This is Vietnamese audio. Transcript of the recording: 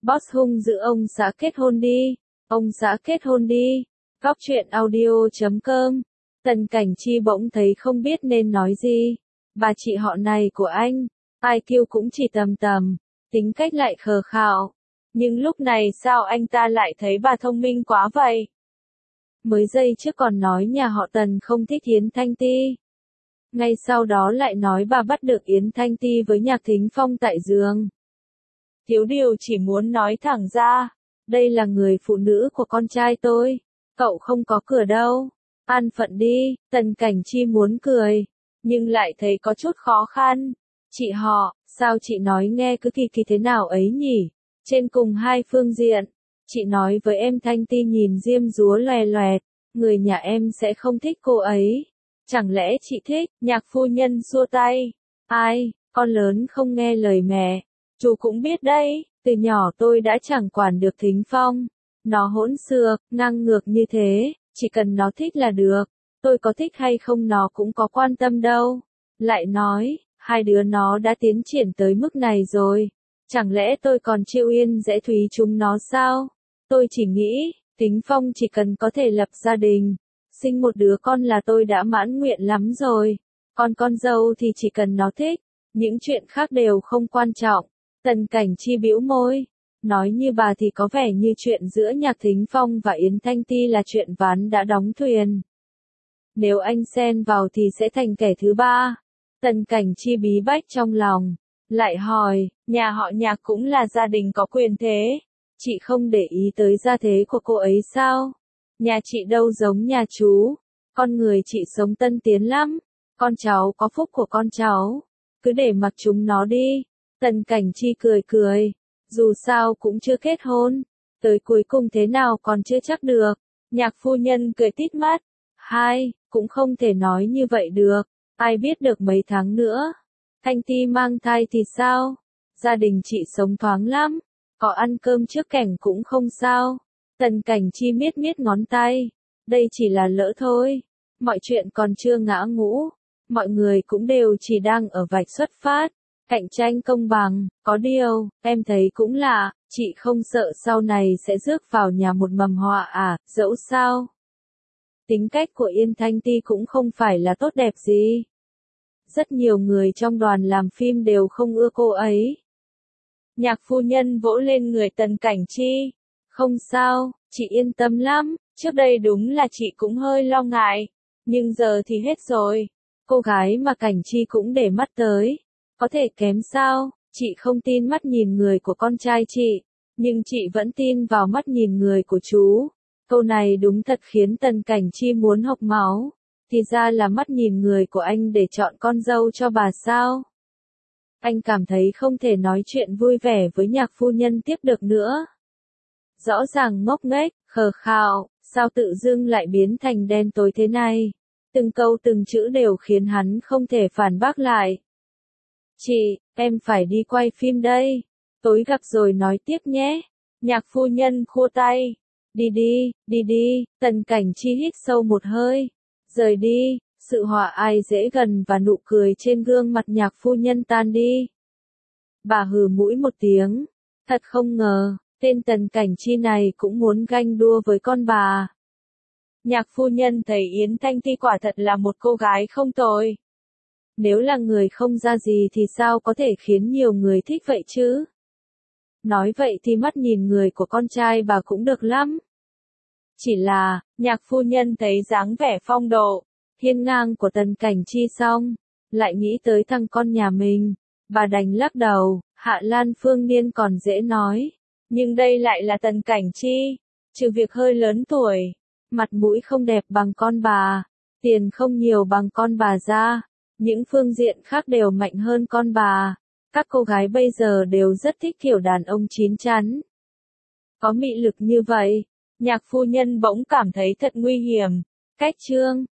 Boss hung dữ ông xã kết hôn đi. Ông xã kết hôn đi. Góc truyện audio.com. Tần Cảnh Chi bỗng thấy không biết nên nói gì. Bà chị họ này của anh, IQ cũng chỉ tầm tầm, tính cách lại khờ khạo. Nhưng lúc này sao anh ta lại thấy bà thông minh quá vậy? Mới giây trước còn nói nhà họ Tần không thích Yến Thanh Ti. Ngay sau đó lại nói bà bắt được Yến Thanh Ti với Nhạc Thính Phong tại giường. Thiếu điều chỉ muốn nói thẳng ra, đây là người phụ nữ của con trai tôi, cậu không có cửa đâu, an phận đi. Tần Cảnh Chi muốn cười, nhưng lại thấy có chút khó khăn. Chị họ, sao chị nói nghe cứ kỳ kỳ thế nào ấy nhỉ? Trên cùng hai phương diện, chị nói với em Thanh Ti nhìn diêm dúa loè loẹt, người nhà em sẽ không thích cô ấy. Chẳng lẽ chị thích? Nhạc phu nhân xua tay. Ai, con lớn không nghe lời mẹ. Chú cũng biết đấy, từ nhỏ tôi đã chẳng quản được Thính Phong. Nó hỗn xược, ngang ngược như thế, chỉ cần nó thích là được. Tôi có thích hay không nó cũng có quan tâm đâu. Lại nói, hai đứa nó đã tiến triển tới mức này rồi. Chẳng lẽ tôi còn trêu yên dễ thúy chúng nó sao? Tôi chỉ nghĩ, Thính Phong chỉ cần có thể lập gia đình, sinh một đứa con là tôi đã mãn nguyện lắm rồi. Còn con dâu thì chỉ cần nó thích, những chuyện khác đều không quan trọng. Tần Cảnh Chi bĩu môi, nói như bà thì có vẻ như chuyện giữa Nhạc Thính Phong và Yến Thanh Ti là chuyện ván đã đóng thuyền. Nếu anh xen vào thì sẽ thành kẻ thứ ba. Tần Cảnh Chi bí bách trong lòng, lại hỏi, nhà họ Nhạc cũng là gia đình có quyền thế. Chị không để ý tới gia thế của cô ấy sao? Nhà chị đâu giống nhà chú. Con người chị sống tân tiến lắm. Con cháu có phúc của con cháu. Cứ để mặc chúng nó đi. Tần Cảnh Chi cười cười. Dù sao cũng chưa kết hôn. Tới cuối cùng thế nào còn chưa chắc được. Nhạc phu nhân cười tít mắt. Hai, cũng không thể nói như vậy được. Ai biết được mấy tháng nữa. Thanh Ti mang thai thì sao? Gia đình chị sống thoáng lắm. Có ăn cơm trước cảnh cũng không sao. Tần Cảnh Chi miết miết ngón tay. Đây chỉ là lỡ thôi. Mọi chuyện còn chưa ngã ngũ. Mọi người cũng đều chỉ đang ở vạch xuất phát. Cạnh tranh công bằng. Có điều, em thấy cũng lạ. Chị không sợ sau này sẽ rước vào nhà một mầm họa à, dẫu sao. Tính cách của Yên Thanh Ti cũng không phải là tốt đẹp gì. Rất nhiều người trong đoàn làm phim đều không ưa cô ấy. Nhạc phu nhân vỗ lên người Tần Cảnh Chi. Không sao, chị yên tâm lắm, trước đây đúng là chị cũng hơi lo ngại. Nhưng giờ thì hết rồi. Cô gái mà Cảnh Chi cũng để mắt tới. Có thể kém sao, chị không tin mắt nhìn người của con trai chị. Nhưng chị vẫn tin vào mắt nhìn người của chú. Câu này đúng thật khiến Tần Cảnh Chi muốn hộc máu. Thì ra là mắt nhìn người của anh để chọn con dâu cho bà sao? Anh cảm thấy không thể nói chuyện vui vẻ với nhạc phu nhân tiếp được nữa. Rõ ràng ngốc nghếch, khờ khạo, sao tự dưng lại biến thành đen tối thế này? Từng câu từng chữ đều khiến hắn không thể phản bác lại. Chị, em phải đi quay phim đây. Tối gặp rồi nói tiếp nhé. Nhạc phu nhân khua tay. Đi đi, Tần Cảnh Chi hít sâu một hơi. Rời đi, sự hòa ai dễ gần và nụ cười trên gương mặt nhạc phu nhân tan đi. Bà hừ mũi một tiếng. Thật không ngờ, tên Tần Cảnh Chi này cũng muốn ganh đua với con bà. Nhạc phu nhân thấy Yến Thanh Ti quả thật là một cô gái không tồi. Nếu là người không ra gì thì sao có thể khiến nhiều người thích vậy chứ? Nói vậy thì mắt nhìn người của con trai bà cũng được lắm. Chỉ là, nhạc phu nhân thấy dáng vẻ phong độ, hiên ngang của Tần Cảnh Chi xong, lại nghĩ tới thằng con nhà mình. Bà đành lắc đầu, Hạ Lan Phương Niên còn dễ nói. Nhưng đây lại là Tần Cảnh Chi, trừ việc hơi lớn tuổi, mặt mũi không đẹp bằng con bà, tiền không nhiều bằng con bà ra, những phương diện khác đều mạnh hơn con bà. Các cô gái bây giờ đều rất thích kiểu đàn ông chín chắn. Có mị lực như vậy, nhạc phu nhân bỗng cảm thấy thật nguy hiểm. Cách chương